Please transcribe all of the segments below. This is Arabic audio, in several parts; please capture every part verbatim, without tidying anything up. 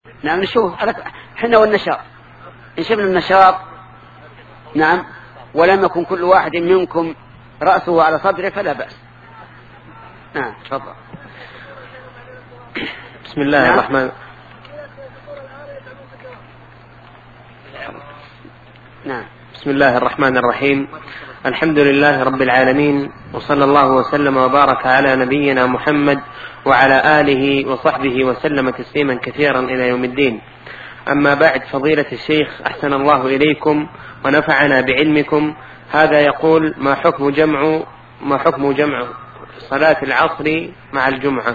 نعم نشوف حنا والنشاط، إن شفنا النشاط نعم ولم يكن كل واحد منكم رأسه على صدره فلا بأس. نعم تفضل. بسم الله نعم. الرحمن نعم بسم الله الرحمن الرحيم. الحمد لله رب العالمين، وصلى الله وسلم وبارك على نبينا محمد وعلى آله وصحبه وسلم تسليما كثيرا إلى يوم الدين. أما بعد، فضيلة الشيخ أحسن الله إليكم ونفعنا بعلمكم. هذا يقول: ما حكم جمع ما حكم جمع صلاة العصر مع الجمعة؟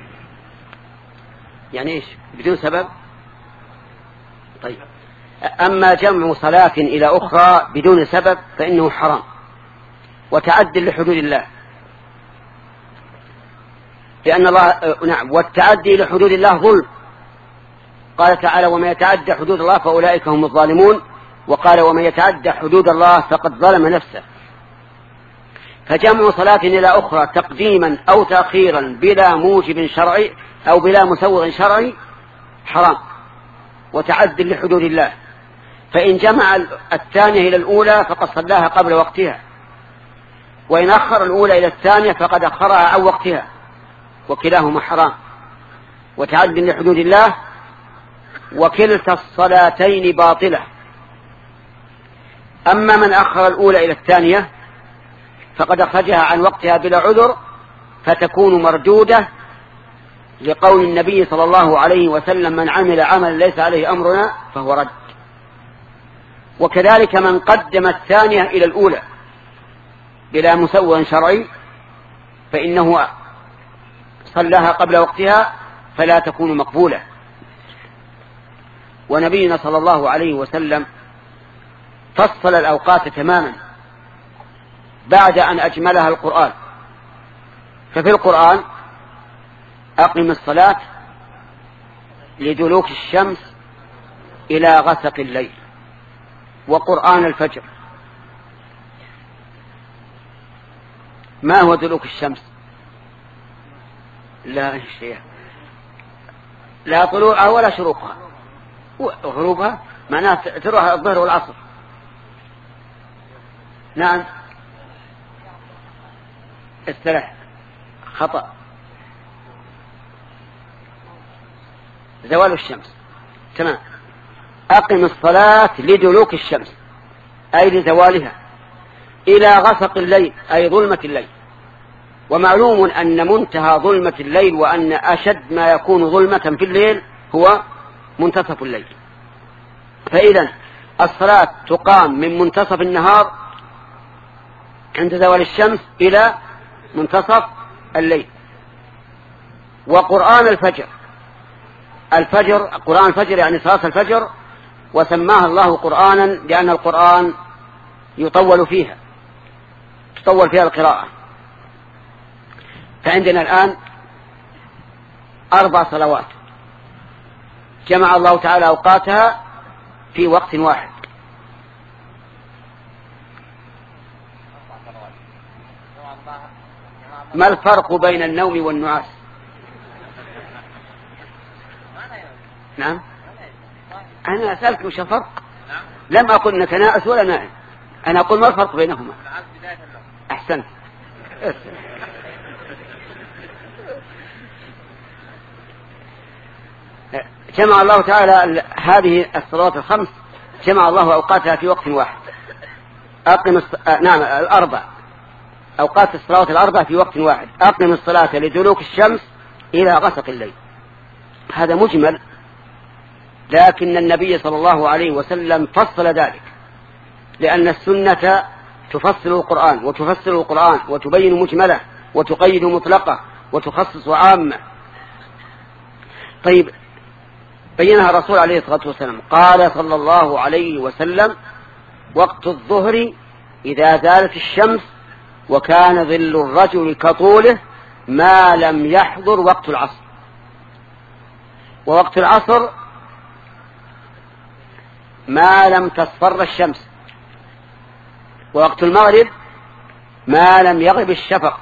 يعني إيش؟ بدون سبب؟ طيب، أما جمع صلاة إلى أخرى بدون سبب فإنه حرام وتعد لحدود الله، لأن الله نعم والتعدي لحدود الله ظلم. قال تعالى: وما يتعدى حدود الله فأولئك هم الظالمون. وقال: وما يتعدى حدود الله فقد ظلم نفسه. فجمع صلاة إلى أخرى تقديما أو تأخيرا بلا موجب شرعي أو بلا مسوغ شرعي حرام وتعد لحدود الله. فإن جمع الثانية إلى الأولى فقد صلاها قبل وقتها، وإن أخر الأولى إلى الثانية فقد أخرها عن وقتها، وكلاهما حرام وتعد لحدود الله، وكلتا الصلاتين باطلة. أما من أخر الأولى إلى الثانية فقد أخرجها عن وقتها بلا عذر فتكون مردودة، لقول النبي صلى الله عليه وسلم: من عمل عملا ليس عليه أمرنا فهو رد. وكذلك من قدم الثانية إلى الأولى بلا مسوغ شرعي فإنه صلاها قبل وقتها فلا تكون مقبولة. ونبينا صلى الله عليه وسلم فصل الأوقات تماما بعد أن أجملها القرآن. ففي القرآن: أقم الصلاة لدلوك الشمس إلى غسق الليل وقرآن الفجر. ما هو دلوك الشمس؟ لا شيء، لا طلوعها ولا شروقها، غروبها معناها تروح الظهر والعصر. نعم استرح خطأ، زوال الشمس. تمام. أقم الصلاة لدلوك الشمس أي لزوالها إلى غسق الليل أي ظلمة الليل. ومعلوم أن منتهى ظلمة الليل وأن أشد ما يكون ظلمة في الليل هو منتصف الليل. فإذا الصلاة تقام من منتصف النهار عند زوال الشمس إلى منتصف الليل. وقرآن الفجر الفجر قرآن الفجر يعني صلاة الفجر، وسماها الله قرآنا لأن القرآن يطول فيها تطول فيها القراءة. فعندنا الآن أربع صلوات جمع الله تعالى أوقاتها في وقت واحد. ما الفرق بين النوم والنعاس؟ نعم أنا أسألك وش الفرق؟ لم أقل أنك نائس ولا نائم، أنا أقول ما الفرق بينهما. أحسنت. جمع الله تعالى هذه الصلوات الخمس جمع الله أوقاتها في وقت واحد. أقم الص... نعم الأربع أوقات الصلوات الأربع في وقت واحد. أقم الصلاة لدلوك الشمس إلى غسق الليل. هذا مجمل، لكن النبي صلى الله عليه وسلم فصل ذلك، لأن السنة تفصل القرآن وتفسر القرآن وتبين مجمله وتقيد مطلقه وتخصص عامة. طيب، بينها الرسول عليه الصلاة والسلام. قال صلى الله عليه وسلم: وقت الظهر إذا زالت الشمس وكان ظل الرجل كطوله ما لم يحضر وقت العصر. ووقت العصر ما لم تصفر الشمس. ووقت المغرب ما لم يغب الشفق.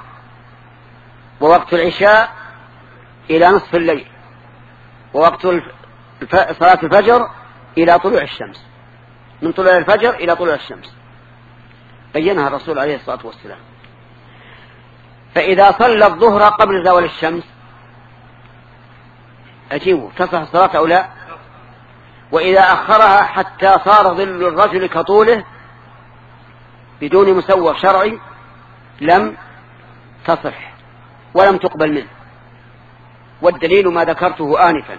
ووقت العشاء إلى نصف الليل. ووقت صلاة الفجر إلى طلوع الشمس، من طلوع الفجر إلى طلوع الشمس، بينها الرسول عليه الصلاة والسلام. فإذا صلى الظهر قبل زوال الشمس أجيبه تصح الصلاة أو لا؟ وإذا أخرها حتى صار ظل الرجل كطوله بدون مسوغ شرعي لم تصح ولم تقبل منه، والدليل ما ذكرته آنفا.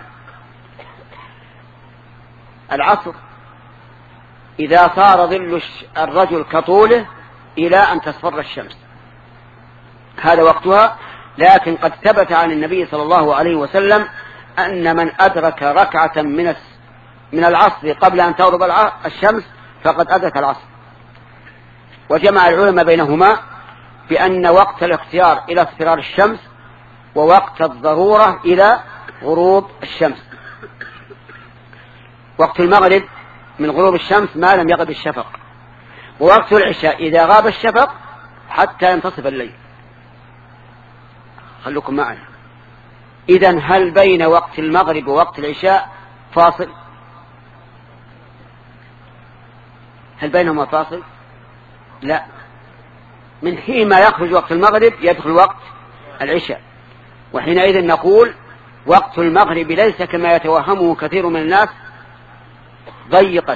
العصر إذا صار ظل الرجل كطوله إلى أن تصفر الشمس هذا وقتها، لكن قد ثبت عن النبي صلى الله عليه وسلم أن من أدرك ركعة من من العصر قبل أن تغرب الشمس فقد أدرك العصر. وجمع العلماء بينهما بأن وقت الاختيار إلى اصفرار الشمس ووقت الضرورة إلى غروب الشمس. وقت المغرب من غروب الشمس ما لم يغب الشفق، ووقت العشاء إذا غاب الشفق حتى ينتصف الليل. خلوكم معنا. إذن هل بين وقت المغرب ووقت العشاء فاصل؟ هل بينهما فاصل؟ لا، من حين ما يخرج وقت المغرب يدخل وقت العشاء، وحينئذ نقول وقت المغرب ليس كما يتوهمه كثير من الناس ضيقا،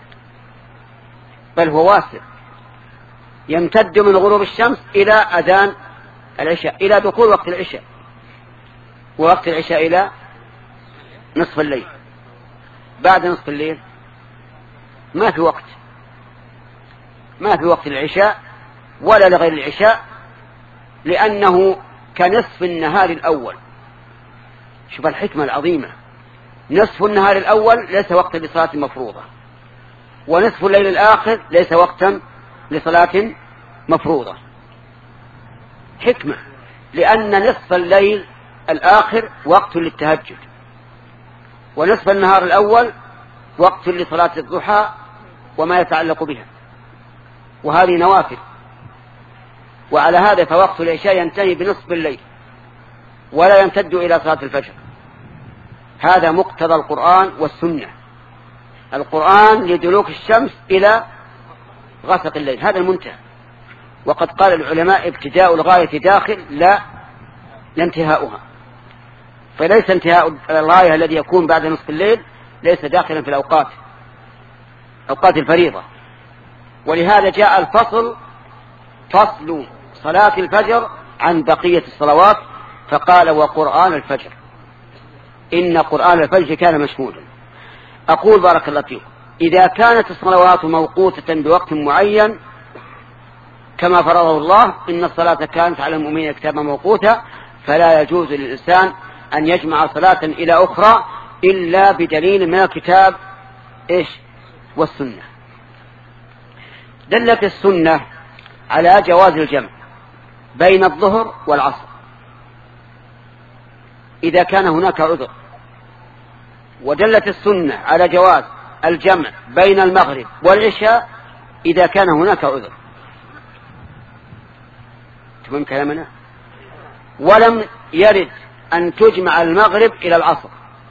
بل هو واسع يمتد من غروب الشمس إلى أذان العشاء، إلى دخول وقت العشاء، ووقت العشاء إلى نصف الليل. بعد نصف الليل ما في وقت، ما في وقت العشاء ولا لغير العشاء، لأنه كنصف النهار الأول. شوف الحكمة العظيمة، نصف النهار الأول ليس وقتا لصلاة مفروضة، ونصف الليل الآخر ليس وقتا لصلاة مفروضة. حكمة، لأن نصف الليل الآخر وقت للتهجد، ونصف النهار الأول وقت لصلاة الضحى وما يتعلق بها، وهذه نوافل. وعلى هذا فوقت العشاء ينتهي بنصف الليل ولا يمتد إلى صلاة الفجر. هذا مقتضى القرآن والسنة. القرآن لدلوك الشمس إلى غسق الليل، هذا المنتهى. وقد قال العلماء ابتداء الغاية داخل لا لانتهاؤها، فليس انتهاء الغاية الذي يكون بعد نصف الليل ليس داخلا في الأوقات أوقات الفريضة. ولهذا جاء الفصل فصل صلاة الفجر عن بقية الصلوات، فقال وقرآن الفجر إن قرآن الفجر كان مشهودا. أقول بارك الله فيكم، إذا كانت الصلوات موقوتة بوقت معين كما فرضه الله، إن الصلاة كانت على المؤمنين كتابا موقوتا، فلا يجوز للإنسان أن يجمع صلاة إلى أخرى إلا بدليل من الكتاب إيش والسنة. دلت السنة على جواز الجمع بين الظهر والعصر إذا كان هناك عذر، ودلت السنة على جواز الجمع بين المغرب والعشاء إذا كان هناك عذر. تفهم كلامنا؟ ولم يرد أن تجمع المغرب إلى العصر،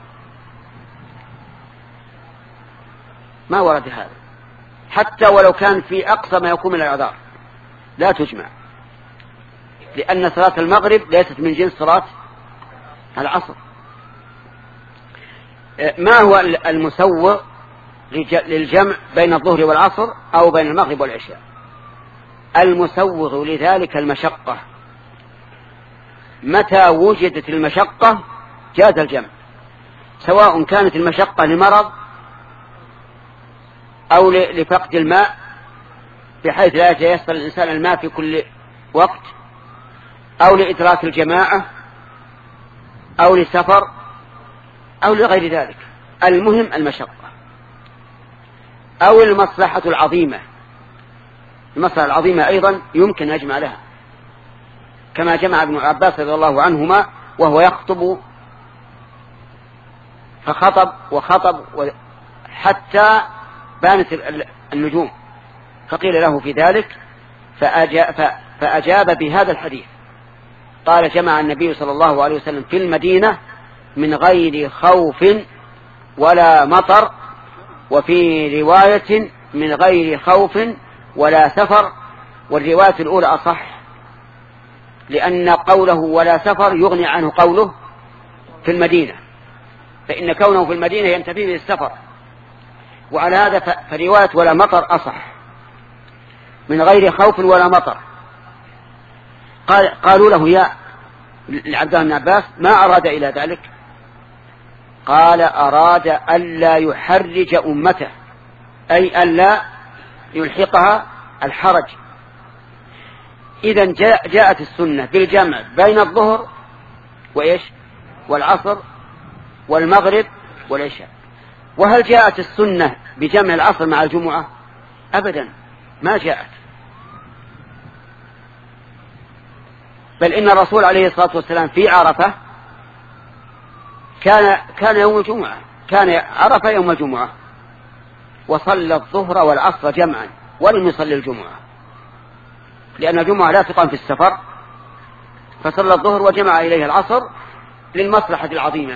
ما ورد هذا، حتى ولو كان في أقصى ما يكون من الأعذار لا تجمع، لأن صلاة المغرب ليست من جنس صلاة العصر. ما هو المسوغ للجمع بين الظهر والعصر أو بين المغرب والعشاء؟ المسوغ لذلك المشقة. متى وجدت المشقة جاز الجمع، سواء كانت المشقة لمرض أو لفقد الماء بحيث لا يتيسر الإنسان الماء في كل وقت، أو لإدراك الجماعة، أو لسفر، أو لغير ذلك. المهم المشقة أو المصلحة العظيمة. المصلحة العظيمة أيضا يمكن أن يجمع لها، كما جمع ابن عباس رضي الله عنهما وهو يخطب فخطب وخطب حتى بانت النجوم، فقيل له في ذلك فأجاب, فأجاب بهذا الحديث، قال جمع النبي صلى الله عليه وسلم في المدينة من غير خوف ولا مطر، وفي رواية من غير خوف ولا سفر، والرواية الأولى أصح، لأن قوله ولا سفر يغني عنه قوله في المدينة، فإن كونه في المدينة ينتفي به السفر، وعلى هذا فرواية ولا مطر أصح، من غير خوف ولا مطر. قال قالوا له يا لعبد الله بن عباس ما أراد إلى ذلك؟ قال أراد ألا يحرج أمته، أي ألا يلحقها الحرج. إذن جاءت السنة بالجمع بين الظهر وإيش والعصر والمغرب والعشاء. وهل جاءت السنة بجمع العصر مع الجمعة؟ أبدا ما جاءت، بل إن الرسول عليه الصلاة والسلام في عرفة كان كان يوم الجمعة، كان عرفة يوم الجمعة، وصلى الظهر والعصر جمعا ولم يصلي الجمعة، لأن الجمعة لا تقام في السفر، فصلى الظهر وجمع إليه العصر للمصلحة العظيمة.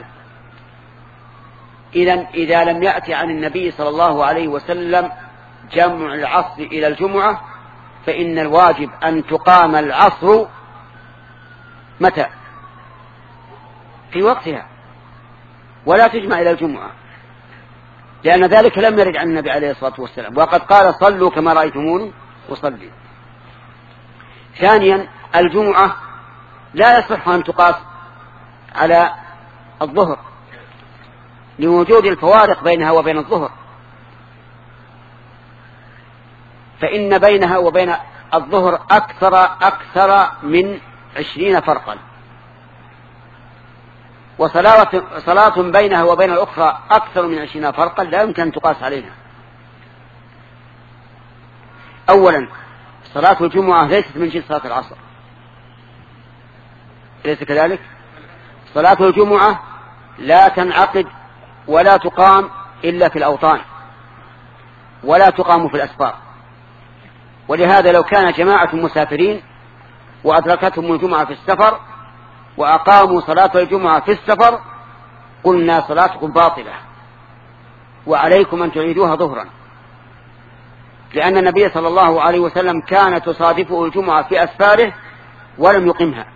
إذن إذا لم يأتي عن النبي صلى الله عليه وسلم جمع العصر إلى الجمعة، فإن الواجب أن تقام العصر متى؟ في وقتها، ولا تجمع إلى الجمعة، لأن ذلك لم يرد عن النبي عليه الصلاة والسلام، وقد قال صلوا كما رأيتموني أصلي. ثانيا الجمعة لا يصح أن تقاس على الظهر لوجود الفوارق بينها وبين الظهر، فإن بينها وبين الظهر أكثر أكثر من عشرين فرقا، وصلاة صلاة بينها وبين الأخرى أكثر من عشرين فرقا لا يمكن أن تقاس عليها. أولا صلاة الجمعة ليست من جنس صلاة العصر، أليس كذلك؟ صلاة الجمعة لا تنعقد ولا تقام إلا في الأوطان، ولا تقام في الأسفار، ولهذا لو كان جماعة مسافرين وأدركتهم الجمعة في السفر وأقاموا صلاة الجمعة في السفر قلنا صلاتكم باطلة وعليكم أن تعيدوها ظهرا، لأن النبي صلى الله عليه وسلم كان تصادفه الجمعة في أسفاره ولم يقمها،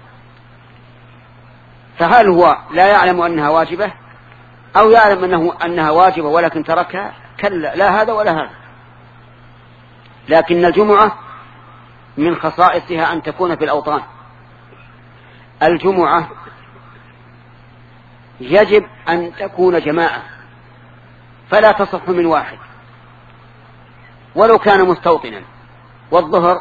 فهل هو لا يعلم أنها واجبة أو يعلم أنه أنها واجبة ولكن تركها؟ كلا، لا هذا ولا هذا. لكن الجمعة من خصائصها أن تكون في الأوطان. الجمعة يجب أن تكون جماعة، فلا تصح من واحد ولو كان مستوطنا، والظهر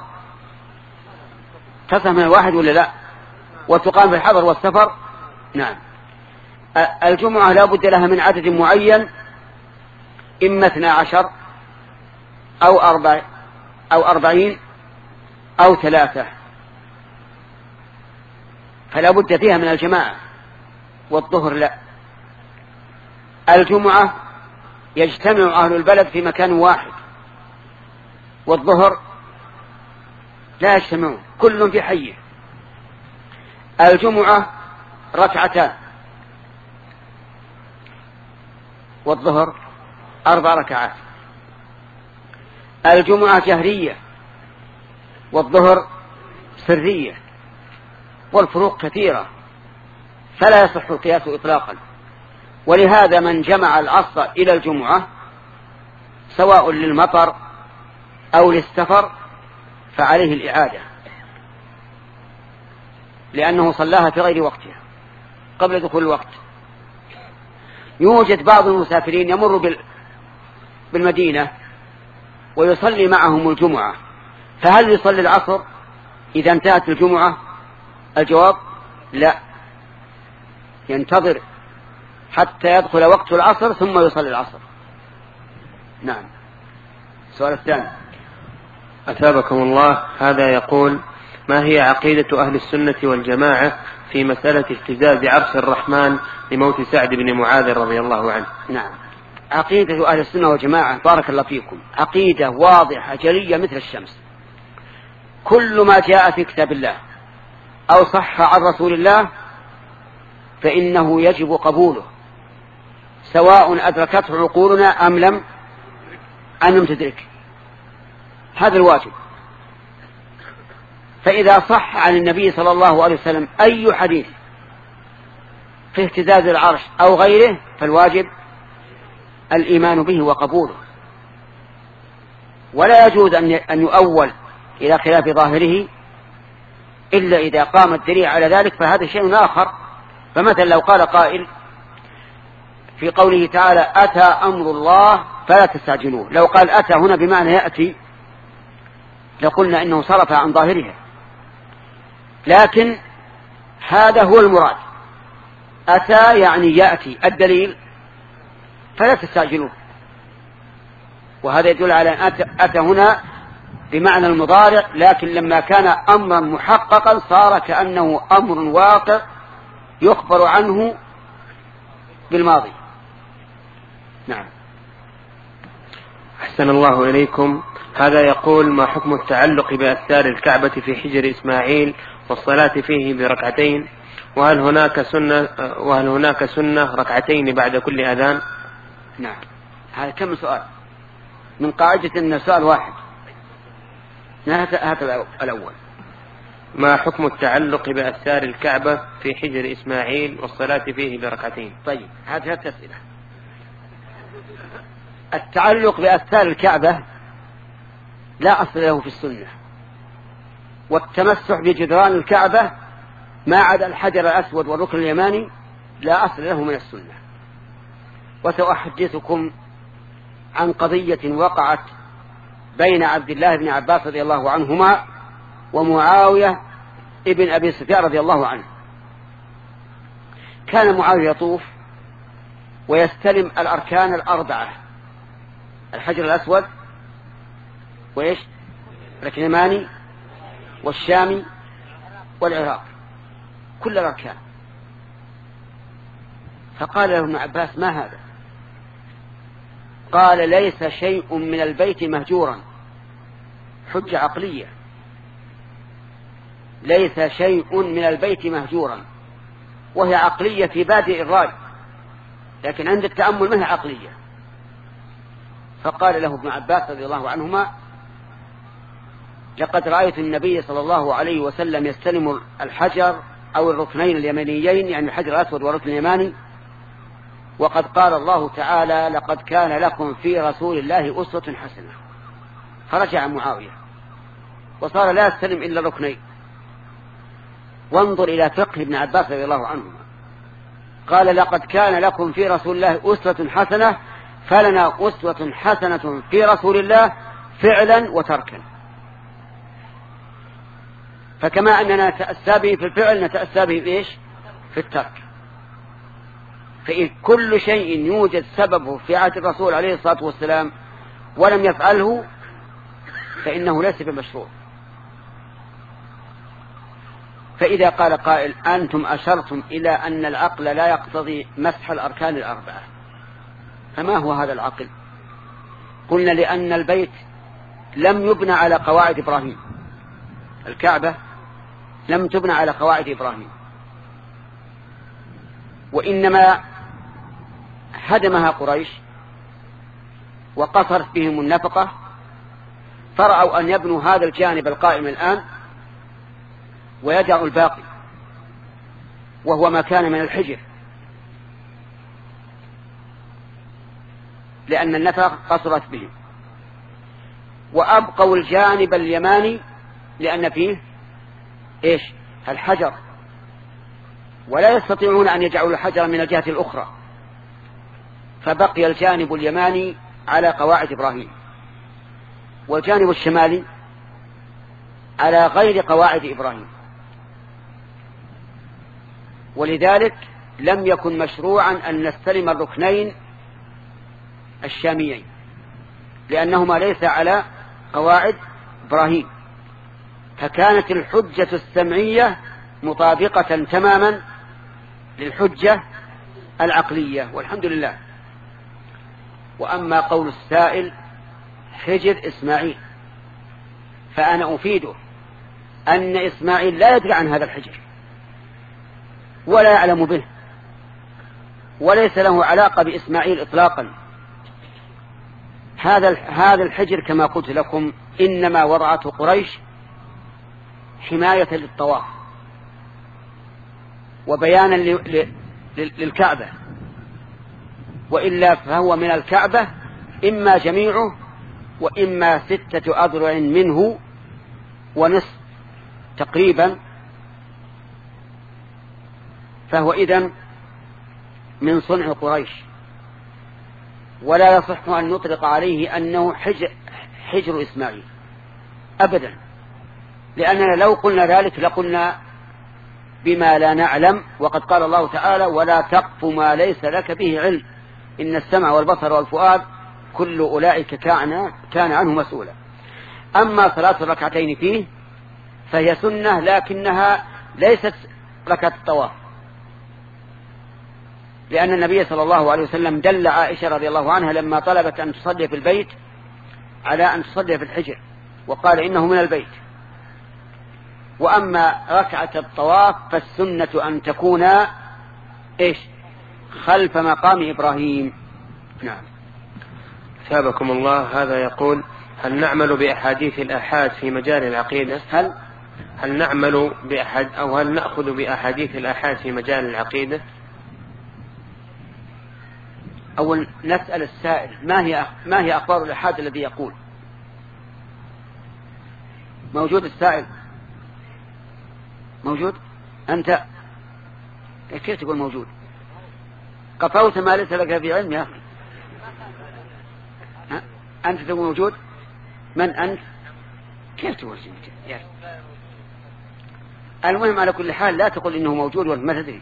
تصح من الواحد ولا لا؟ وتقام في الحضر والسفر. نعم. الجمعة لا بد لها من عدد معين، إما اثنى عشر أو أربع أو أربعين أو ثلاثة، فلا بد فيها من الجماعة، والظهر لا. الجمعة يجتمع أهل البلد في مكان واحد، والظهر لا يجتمعون، كل في حيه. الجمعة ركعتان، والظهر أربع ركعات. الجمعة جهرية، والظهر سرية، والفروق كثيرة، فلا يصح القياس إطلاقا. ولهذا من جمع العصر إلى الجمعة سواء للمطر أو للسفر فعليه الإعادة، لأنه صلاها في غير وقتها قبل دخول الوقت. يوجد بعض المسافرين يمر بالمدينة ويصلي معهم الجمعة، فهل يصلي العصر إذا انتهت الجمعة؟ الجواب لا، ينتظر حتى يدخل وقت العصر ثم يصلي العصر. نعم. السؤال الثاني. أثابكم الله، هذا يقول: ما هي عقيدة أهل السنة والجماعة في مسألة اهتزاز عرش الرحمن لموت سعد بن معاذ رضي الله عنه؟ نعم، عقيدة أهل السنة والجماعة بارك الله فيكم عقيدة واضحة جلية مثل الشمس. كل ما جاء في كتاب الله أو صح عن رسول الله فإنه يجب قبوله، سواء أدركته عقولنا أم لم أم لم تدرك. هذا الواجب. فإذا صح عن النبي صلى الله عليه وسلم أي حديث في اهتزاز العرش أو غيره فالواجب الإيمان به وقبوله، ولا يجوز أن يؤول إلى خلاف ظاهره إلا إذا قام الدليل على ذلك، فهذا شيء آخر. فمثلا لو قال قائل في قوله تعالى أتى أمر الله فلا تستعجلوه، لو قال أتى هنا بمعنى يأتي لقلنا إنه صرف عن ظاهرها، لكن هذا هو المراد، أتى يعني يأتي الدليل فلا تستعجلوه، وهذا يدل على أن أتى, أتى هنا بمعنى المضارع، لكن لما كان أمرا محققا صار كأنه أمر واقع يخبر عنه بالماضي. نعم. أحسن الله إليكم. هذا يقول: ما حكم التعلق بأستار الكعبة في حجر إسماعيل والصلاة فيه بركعتين، وهل هناك سنة وهل هناك سنة ركعتين بعد كل أذان؟ نعم. هذا كم سؤال من قاعدة أن سؤال واحد. هذا الأول: ما حكم التعلق بأستار الكعبة في حجر إسماعيل والصلاة فيه بركعتين؟ طيب، هذه ثلاث أسئلة. التعلق بأستار الكعبة لا أصل له في السنة، والتمسح بجدران الكعبة ما عدا الحجر الأسود والركن اليماني لا أصل له من السنة. وسأحدثكم عن قضية وقعت بين عبد الله بن عباس رضي الله عنهما ومعاوية ابن أبي سفيان رضي الله عنه. كان معاوية يطوف ويستلم الأركان الأربعة: الحجر الأسود، وإيش الركن اليماني، والشامي، والعراق، كل الأركان. فقال له ابن عباس: ما هذا؟ قال: ليس شيء من البيت مهجورا. حجة عقلية: ليس شيء من البيت مهجورا، وهي عقلية في بادئ الرأي، لكن عند التأمل ما هي عقلية. فقال له ابن عباس رضي الله عنهما: لقد رأيت النبي صلى الله عليه وسلم يستلم الحجر أو الركنين اليمانيين، يعني الحجر الأسود والركن اليماني، وقد قال الله تعالى: لقد كان لكم في رسول الله أسوة حسنة. فرجع معاوية وصار لا يستلم إلا الركنين. وانظر إلى فقه ابن عباس رضي الله عنهما، قال: لقد كان لكم في رسول الله أسوة حسنة، فلنا أسوة حسنة في رسول الله فعلا وتركا. فكما أننا نتأسى به في الفعل نتأسى به بإيش؟ في الترك. فإن كل شيء يوجد سببه في عهد الرسول عليه الصلاة والسلام ولم يفعله فإنه ليس بمشروع. فإذا قال قائل: أنتم أشرتم إلى أن العقل لا يقتضي مسح الأركان الأربعة، فما هو هذا العقل؟ قلنا: لأن البيت لم يبنى على قواعد إبراهيم، الكعبة لم تبنى على قواعد إبراهيم، وإنما هدمها قريش وقصرت بهم النفقة، فرأوا أن يبنوا هذا الجانب القائم الآن ويدعوا الباقي، وهو ما كان من الحجر، لأن النفقة قصرت بهم، وأبقوا الجانب اليماني لأن فيه إيش؟ الحجر، ولا يستطيعون أن يجعلوا الحجر من الجهة الأخرى، فبقي الجانب اليماني على قواعد إبراهيم، والجانب الشمالي على غير قواعد إبراهيم. ولذلك لم يكن مشروعا أن نستلم الركنين الشاميين، لأنهما ليس على قواعد إبراهيم، فكانت الحجة السمعية مطابقة تماما للحجة العقلية، والحمد لله. وأما قول السائل حجر إسماعيل، فأنا أفيده أن إسماعيل لا يدري عن هذا الحجر ولا يعلم به، وليس له علاقة بإسماعيل إطلاقا. هذا هذا الحجر كما قلت لكم إنما وضعته قريش حماية للطواف وبيانا للكعبة، وإلا فهو من الكعبة إما جميعه وإما ستة أذرع منه ونصف تقريبا، فهو إذن من صنع قريش، ولا يصح أن نطلق عليه أنه حجر, حجر إسماعيل أبدا، لأننا لو قلنا ذلك لقلنا بما لا نعلم، وقد قال الله تعالى ولا تقف ما ليس لك به علم إن السمع والبصر والفؤاد كل أولئك كان, كان عنه مسؤولا. أما صلاة الركعتين فيه فهي سنة لكنها ليست ركعة الطواف، لأن النبي صلى الله عليه وسلم دل عائشة رضي الله عنها لما طلبت أن تصلي في البيت على أن تصلي في الحجر، وقال إنه من البيت. وأما ركعة الطواف فالسنة أن تكون إيش خلف مقام إبراهيم. نعم. ثابكم الله. هذا يقول هل نعمل بأحاديث الآحاد في مجال العقيدة؟ هل هل نعمل بأحد أو هل نأخذ بأحاديث الآحاد في مجال العقيدة؟ أول نسأل السائل ما هي ما هي أخبار الآحاد الذي يقول؟ موجود السائل؟ موجود؟ أنت كيف تقول موجود؟ قفوت ما ليس لك في علم يا أخي. أنت تقول موجود؟ من أنت؟ كيف تقول موجود؟ المهم على كل حال لا تقول إنه موجود وأنت ما تدري.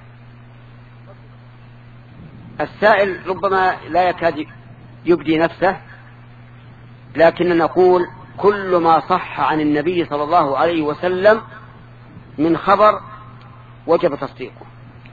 السائل ربما لا يكاد يبدي نفسه، لكن نقول كل ما صح عن النبي صلى الله عليه وسلم من خبر وجب تصديقه.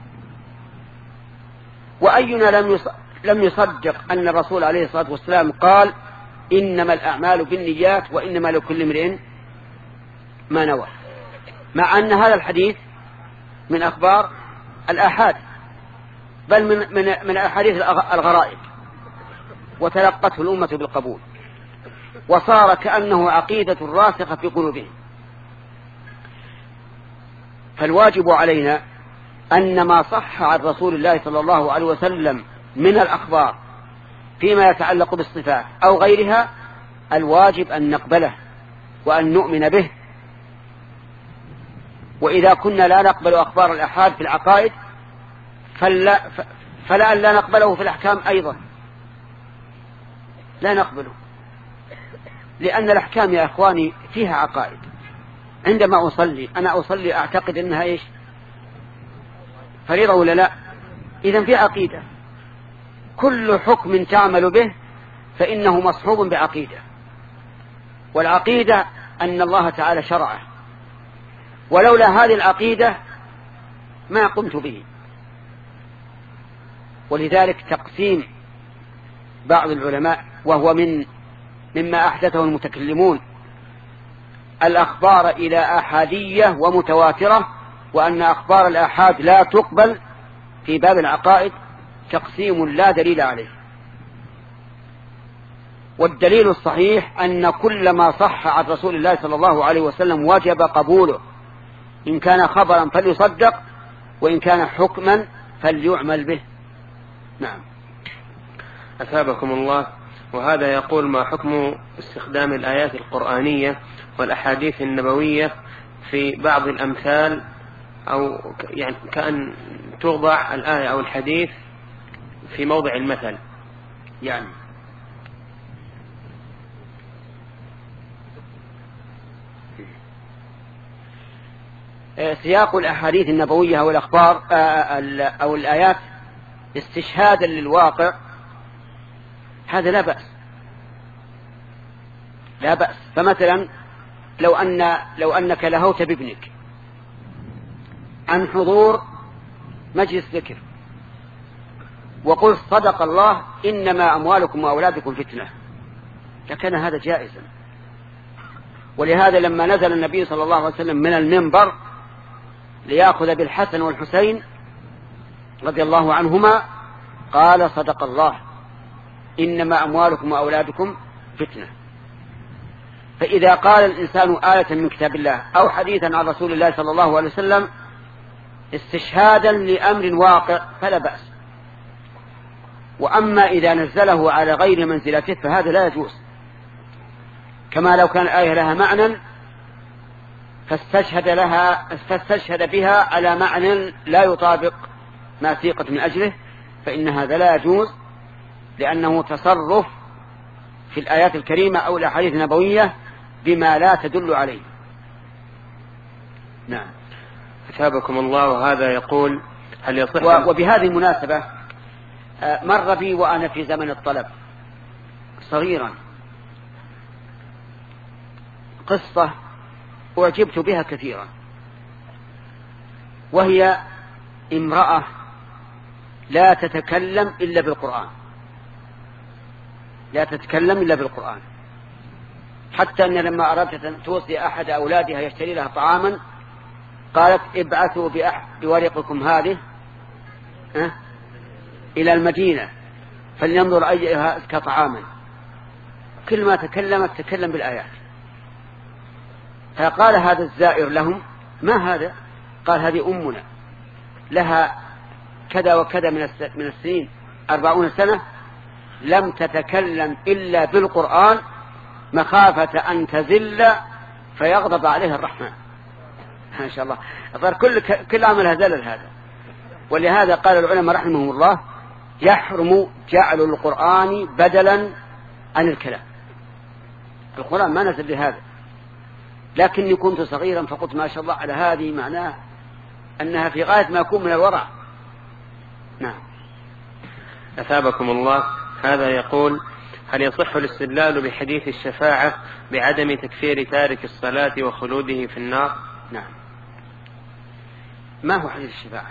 وأينا لم لم يصدق أن الرسول عليه الصلاة والسلام قال إنما الأعمال بالنيات وإنما لكل امرئ ما نوى، مع أن هذا الحديث من أخبار الآحاد بل من من من أحاديث الغرائب، وتلقته الأمة بالقبول وصار كأنه عقيدة راسخة في قلوبهم. فالواجب علينا أن ما صح عن رسول الله صلى الله عليه وسلم من الأخبار فيما يتعلق بالصفات أو غيرها الواجب أن نقبله وأن نؤمن به. وإذا كنا لا نقبل أخبار الآحاد في العقائد فلا, فلا أن لا نقبله في الأحكام أيضا، لا نقبله، لأن الأحكام يا أخواني فيها عقائد. عندما أصلي أنا أصلي أعتقد أنها إيش فريضة ولا لا؟ إذن في عقيدة. كل حكم تعمل به فإنه مصحوب بعقيدة، والعقيدة أن الله تعالى شرعه، ولولا هذه العقيدة ما قمت به. ولذلك تقسيم بعض العلماء وهو من مما أحدثه المتكلمون الأخبار إلى أحادية ومتواترة، وأن أخبار الآحاد لا تقبل في باب العقائد، تقسيم لا دليل عليه. والدليل الصحيح أن كل ما صح عن رسول الله صلى الله عليه وسلم وجب قبوله، إن كان خبرا فليصدق وإن كان حكما فليعمل به. نعم. أثابكم الله. وهذا يقول ما حكم استخدام الآيات القرآنية والأحاديث النبوية في بعض الأمثال، أو يعني كأن توضع الآية أو الحديث في موضع المثل؟ يعني سياق الأحاديث النبوية أو الأخبار أو الآيات استشهادا للواقع هذا لا بأس، لا بأس. فمثلا لو أن لو أنك لهوت بابنك عن حضور مجلس ذكر وقلت صدق الله إنما أموالكم وأولادكم فتنة، لكان هذا جائزا. ولهذا لما نزل النبي صلى الله عليه وسلم من المنبر ليأخذ بالحسن والحسين رضي الله عنهما قال صدق الله إنما أموالكم وأولادكم فتنة. فإذا قال الإنسان آية من كتاب الله أو حديثا عن رسول الله صلى الله عليه وسلم استشهادا لأمر واقع فلا بأس. وأما إذا نزله على غير منزلته فهذا لا يجوز، كما لو كان الآية لها معنى فاستشهد, لها فاستشهد بها على معنى لا يطابق ما سيقت من أجله، فإن هذا لا يجوز، لأنه تصرف في الآيات الكريمة أو الأحاديث النبوية بما لا تدل عليه. نعم. أثابكم الله. وهذا يقول هل يصح؟ وبهذه المناسبة مر بي وأنا في زمن الطلب صغيرا قصة أعجبت بها كثيرا، وهي امرأة لا تتكلم إلا بالقرآن، لا تتكلم إلا بالقرآن، حتى أن لما أردت أن توصي أحد أولادها يشتري لها طعاما قالت ابعثوا بورقكم هذه أه؟ إلى المدينة فلينظر أيها أزكى طعاما. كل ما تكلمت تكلم بالآيات. فقال هذا الزائر لهم ما هذا؟ قال هذه أمنا لها كذا وكذا من السنين أربعون سنة لم تتكلم إلا بالقرآن مخافة أن تزل فيغضب عليها الرحمن. ما شاء الله، صار كل كل عملها زلل هذا. ولهذا قال العلماء رحمهم الله يحرم جعل القرآن بدلا عن الكلام. القرآن ما نزل لهذا، لكني كنت صغيرا فقلت ما شاء الله على هذه، معناه أنها في غاية ما يكون من الورع. نعم. أثابكم الله. هذا يقول هل يصح الاستدلال بحديث الشفاعة بعدم تكفير تارك الصلاة وخلوده في النار؟ نعم. ما هو حديث الشفاعة؟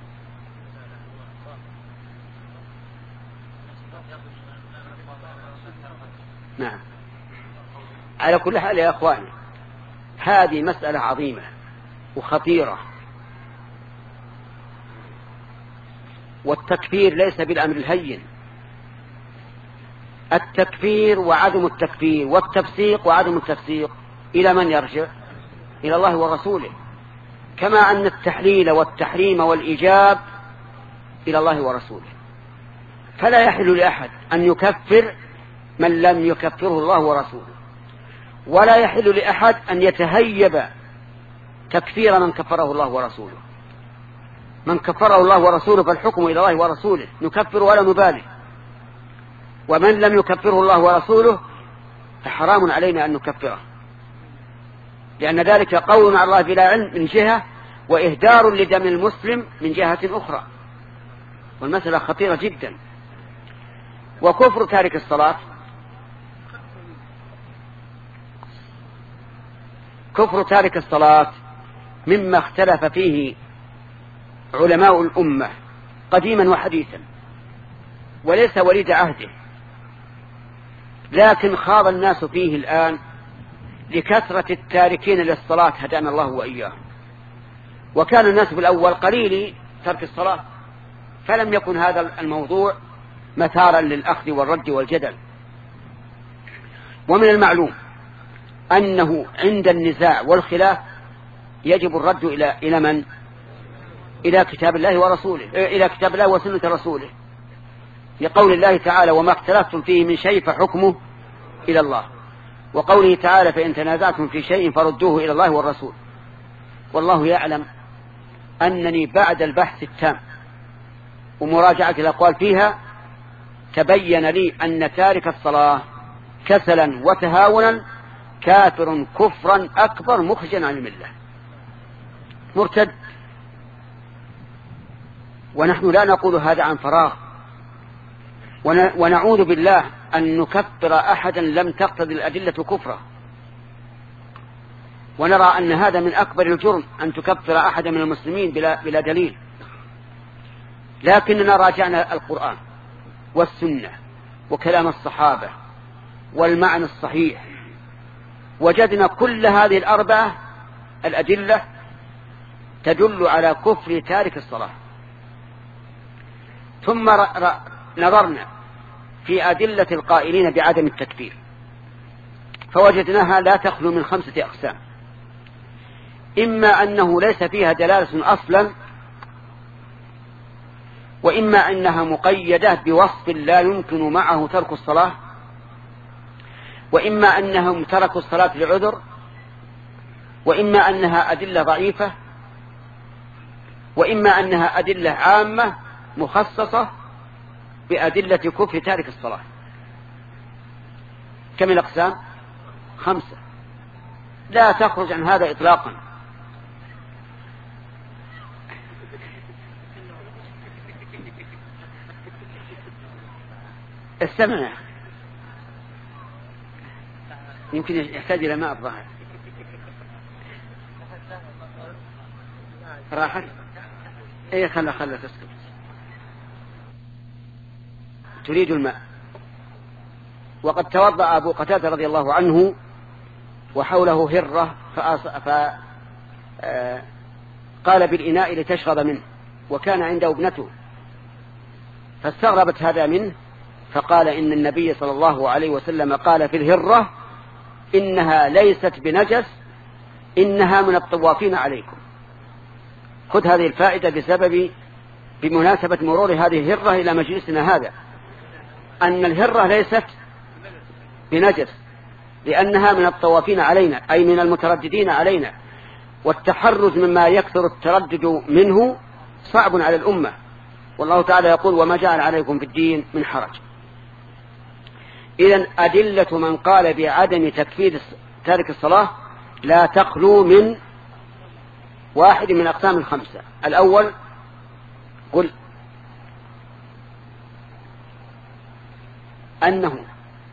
نعم. على كل حال يا أخواني هذه مسألة عظيمة وخطيرة، والتكفير ليس بالأمر الهين. التكفير وعدم التكفير والتفسيق وعدم التفسيق إلى من يرجع؟ إلى الله ورسوله، كما أن التحليل والتحريم والإيجاب إلى الله ورسوله. فلا يحل لأحد أن يكفر من لم يكفره الله ورسوله، ولا يحل لأحد أن يتهيب تكفير من كفره الله ورسوله. من كفره الله ورسوله فالحكم إلى الله ورسوله، نكفر ولا نبالي. ومن لم يكفره الله ورسوله فحرام علينا أن نكفره، لأن ذلك قول على الله بلا علم من جهة، وإهدار لدم المسلم من جهة أخرى، والمسألة خطيرة جدا. وكفر تارك الصلاة كفر تارك الصلاة مما اختلف فيه علماء الأمة قديما وحديثا، وليس وليد عهده، لكن خاض الناس فيه الآن لكثرة التاركين للصلاة هدانا الله وإياه. وكان الناس بالأول قليل ترك الصلاة، فلم يكن هذا الموضوع مثارا للأخذ والرد والجدل. ومن المعلوم أنه عند النزاع والخلاف يجب الرد إلى إلى من؟ إلى كتاب الله ورسوله، إلى كتاب الله وسنة رسوله، لقول الله تعالى وما اختلفتم فيه من شيء فحكمه إلى الله، وقوله تعالى فإن تنازعتم في شيء فردوه إلى الله والرسول. والله يعلم أنني بعد البحث التام ومراجعة الأقوال فيها تبين لي أن تارك الصلاة كسلا وتهاونا كافر كفرا أكبر مخرجا عن الملة، مرتد. ونحن لا نقول هذا عن فراغ، ونعوذ بالله أن نكفر أحدا لم تقتضي الأدلة كفرا، ونرى أن هذا من أكبر الجرم أن تكفر أحدا من المسلمين بلا, بلا دليل. لكننا راجعنا القرآن والسنة وكلام الصحابة والمعنى الصحيح، وجدنا كل هذه الأربعة الأدلة تدل على كفر تارك الصلاة. ثم نظرنا في أدلة القائلين بعدم التكفير فوجدناها لا تخلو من خمسة أقسام: إما أنه ليس فيها دلالة أصلا، وإما أنها مقيدة بوصف لا يمكن معه ترك الصلاة، وإما أنهم تركوا الصلاة لعذر، وإما أنها أدلة ضعيفة، وإما أنها أدلة عامة مخصصة بأدلة كفر تارك الصلاة. كم الأقسام؟ خمسة، لا تخرج عن هذا إطلاقا. استمع، يمكن يحتاج إلى ماء الظاهر. راحت؟ ايه خلا خلا تسكت. تريد الماء. وقد توضأ أبو قتادة رضي الله عنه وحوله هرة فقال بالإناء لتشرب منه، وكان عنده ابنته فاستغربت هذا منه، فقال إن النبي صلى الله عليه وسلم قال في الهرة إنها ليست بنجس، إنها من الطوافين عليكم. خذ هذه الفائدة بسبب بمناسبة مرور هذه الهرة إلى مجلسنا هذا، أن الهرة ليست بنجس لأنها من الطوافين علينا، أي من المترددين علينا، والتحرز مما يكثر التردد منه صعب على الأمة، والله تعالى يقول وما جعل عليكم في الدين من حرج. إذن أدلة من قال بعدم تكفير تارك الصلاة لا تخلو من واحد من أقسام الخمسة. الأول قل أنه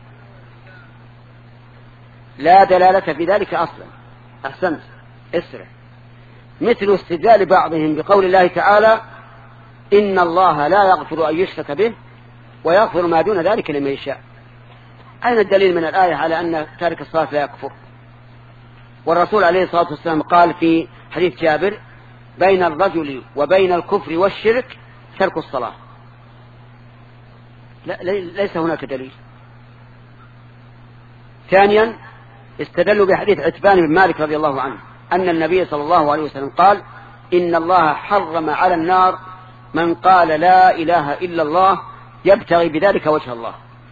لا دلالة في ذلك أصلا. أحسنت، اسرع. مثل استدلال بعضهم بقول الله تعالى إن الله لا يغفر أن يشرك به ويغفر ما دون ذلك لمن يشاء. أين الدليل من الآية على أن تارك الصلاة لا يكفر؟ والرسول عليه الصلاة والسلام قال في حديث جابر بين الرجل وبين الكفر والشرك ترك الصلاة. لا ليس هناك دليل. ثانيا استدلوا بحديث عتبان بن مالك رضي الله عنه أن النبي صلى الله عليه وسلم قال إن الله حرم على النار من قال لا إله إلا الله يبتغي بذلك وجه الله.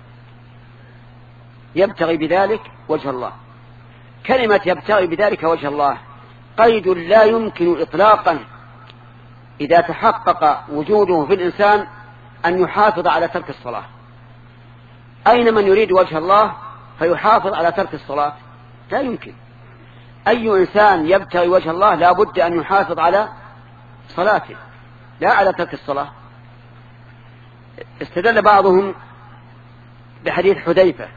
يبتغي بذلك وجه الله. كلمة يبتغي بذلك وجه الله قيد لا يمكن إطلاقا إذا تحقق وجوده في الإنسان أن يحافظ على ترك الصلاة. أين من يريد وجه الله فيحافظ على ترك الصلاة؟ لا يمكن. أي إنسان يبتغي وجه الله لا بد أن يحافظ على صلاته لا على ترك الصلاة. استدل بعضهم بحديث حذيفة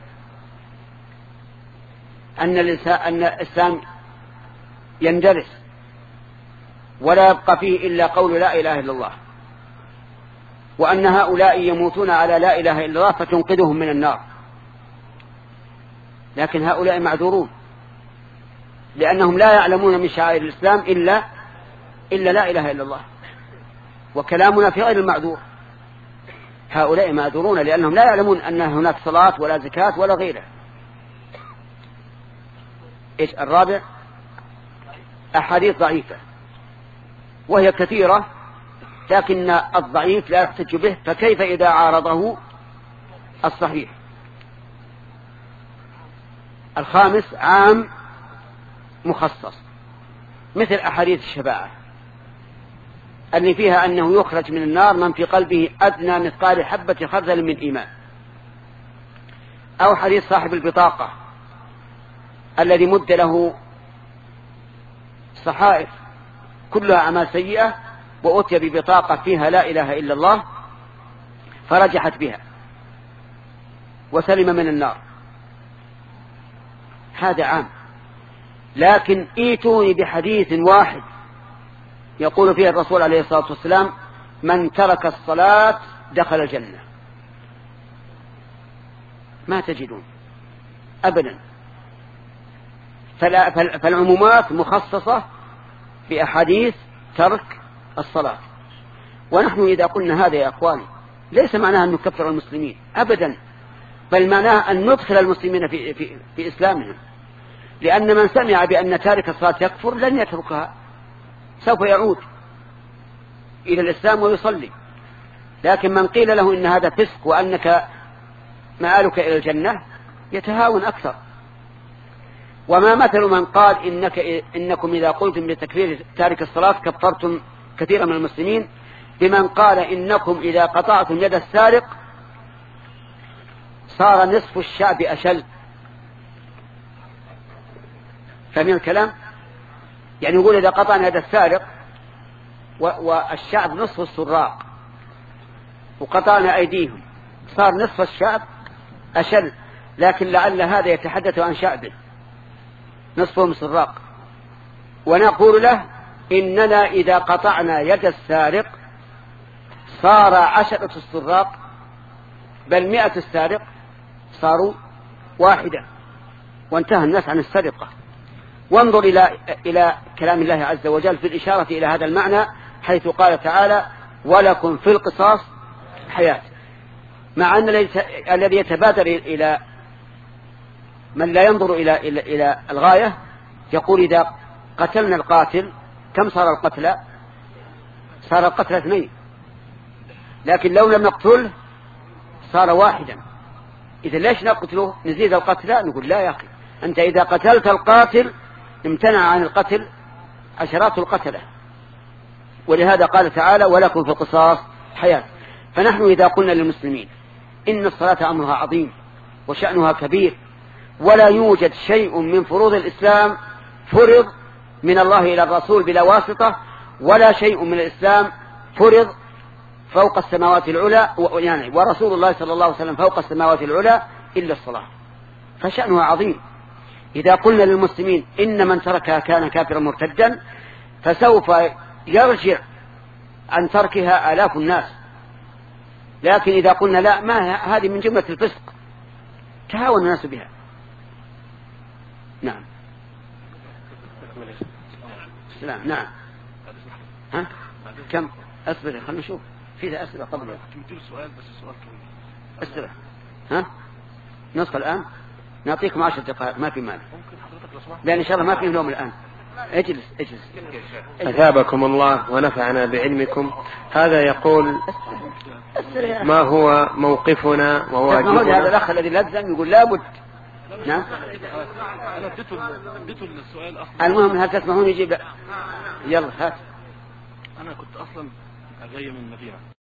أن الإنسان يندرس ولا يبقى فيه إلا قول لا إله إلا الله، وأن هؤلاء يموتون على لا إله إلا الله فتنقذهم من النار. لكن هؤلاء معذورون لأنهم لا يعلمون من شعائر الإسلام إلا إلا لا إله إلا الله، وكلامنا في غير المعذور. هؤلاء معذورون لأنهم لا يعلمون أن هناك صلاة ولا زكاة ولا غيره. إيش الرابع؟ أحاديث ضعيفة، وهي كثيرة، لكن الضعيف لا يحتج به، فكيف إذا عارضه الصحيح؟ الخامس عام مخصص، مثل أحاديث الشفاعة اللي فيها أنه يخرج من النار من في قلبه أدنى مثقال حبة خردل من إيمان، أو حديث صاحب البطاقة الذي مد له صحائف كلها أعمال سيئة وأتي ببطاقة فيها لا إله إلا الله فرجحت بها وسلم من النار. هذا عام. لكن ايتوني بحديث واحد يقول فيه الرسول عليه الصلاة والسلام من ترك الصلاة دخل الجنة، ما تجدون أبدا. فالعمومات مخصصة بأحاديث ترك الصلاة. ونحن إذا قلنا هذا يا أخواني ليس معناها أن نكفر المسلمين أبدا، بل معناها أن ندخل المسلمين في, في, في إسلامهم، لأن من سمع بأن تارك الصلاة يكفر لن يتركها، سوف يعود إلى الإسلام ويصلي. لكن من قيل له إن هذا فسق وأنك مآلك إلى الجنة يتهاون أكثر. وما مثل من قال إنك إنكم إذا قلتم بتكفير تارك الصلاة كفرتم كثيرا من المسلمين بمن قال إنكم إذا قطعتم يد السارق صار نصف الشعب أشل. فمن الكلام يعني يقول إذا قطعنا يد السارق والشعب نصف السراق وقطعنا أيديهم صار نصف الشعب أشل، لكن لعل هذا يتحدث عن شعبه نصفهم سراق. ونقول له إننا إذا قطعنا يد السارق صار عشرة السراق بل مئة السارق صاروا واحدة وانتهى الناس عن السرقة. وانظر إلى إلى كلام الله عز وجل في الإشارة إلى هذا المعنى حيث قال تعالى ولكم في القصاص حياة، مع أن الذي يتبادر إلى من لا ينظر إلى, إلى, إلى الغاية يقول إذا قتلنا القاتل كم صار القتلى؟ صار القتلى اثنين، لكن لو لم نقتله صار واحدا. إذا ليش نقتله نزيد القتلى؟ نقول لا يا أخي، أنت إذا قتلت القاتل امتنع عن القتل عشرات القتلة. ولهذا قال تعالى ولكم في القصاص حياة. فنحن إذا قلنا للمسلمين إن الصلاة أمرها عظيم وشأنها كبير ولا يوجد شيء من فروض الإسلام فرض من الله إلى الرسول بلا واسطة، ولا شيء من الإسلام فرض فوق السماوات العلى يعني ورسول الله صلى الله عليه وسلم فوق السماوات العلى إلا الصلاة، فشأنها عظيم. إذا قلنا للمسلمين إن من تركها كان كافرا مرتدا فسوف يرجع عن تركها آلاف الناس. لكن إذا قلنا لا، ما هذه من جملة الفسق تهاون الناس بها. نعم سلام. نعم ها كم أصبر خلنا نشوف في أسئلة قبل سؤال بس السؤال طويل. أسئلة ها نصف الآن نعطيكم عشر دقائق ما في مال، لأن إن شاء الله ما في نوم الآن. اجلس اجلس. أثابكم الله ونفعنا بعلمكم. هذا يقول ما هو موقفنا وواجبنا؟ هذا الأخ الذي لازم يقول لابد. نعم أنا اديته السؤال أصلا. المهم هل تسمحون يجيب؟ يلا هات. أنا كنت أصلا جاي من المدينة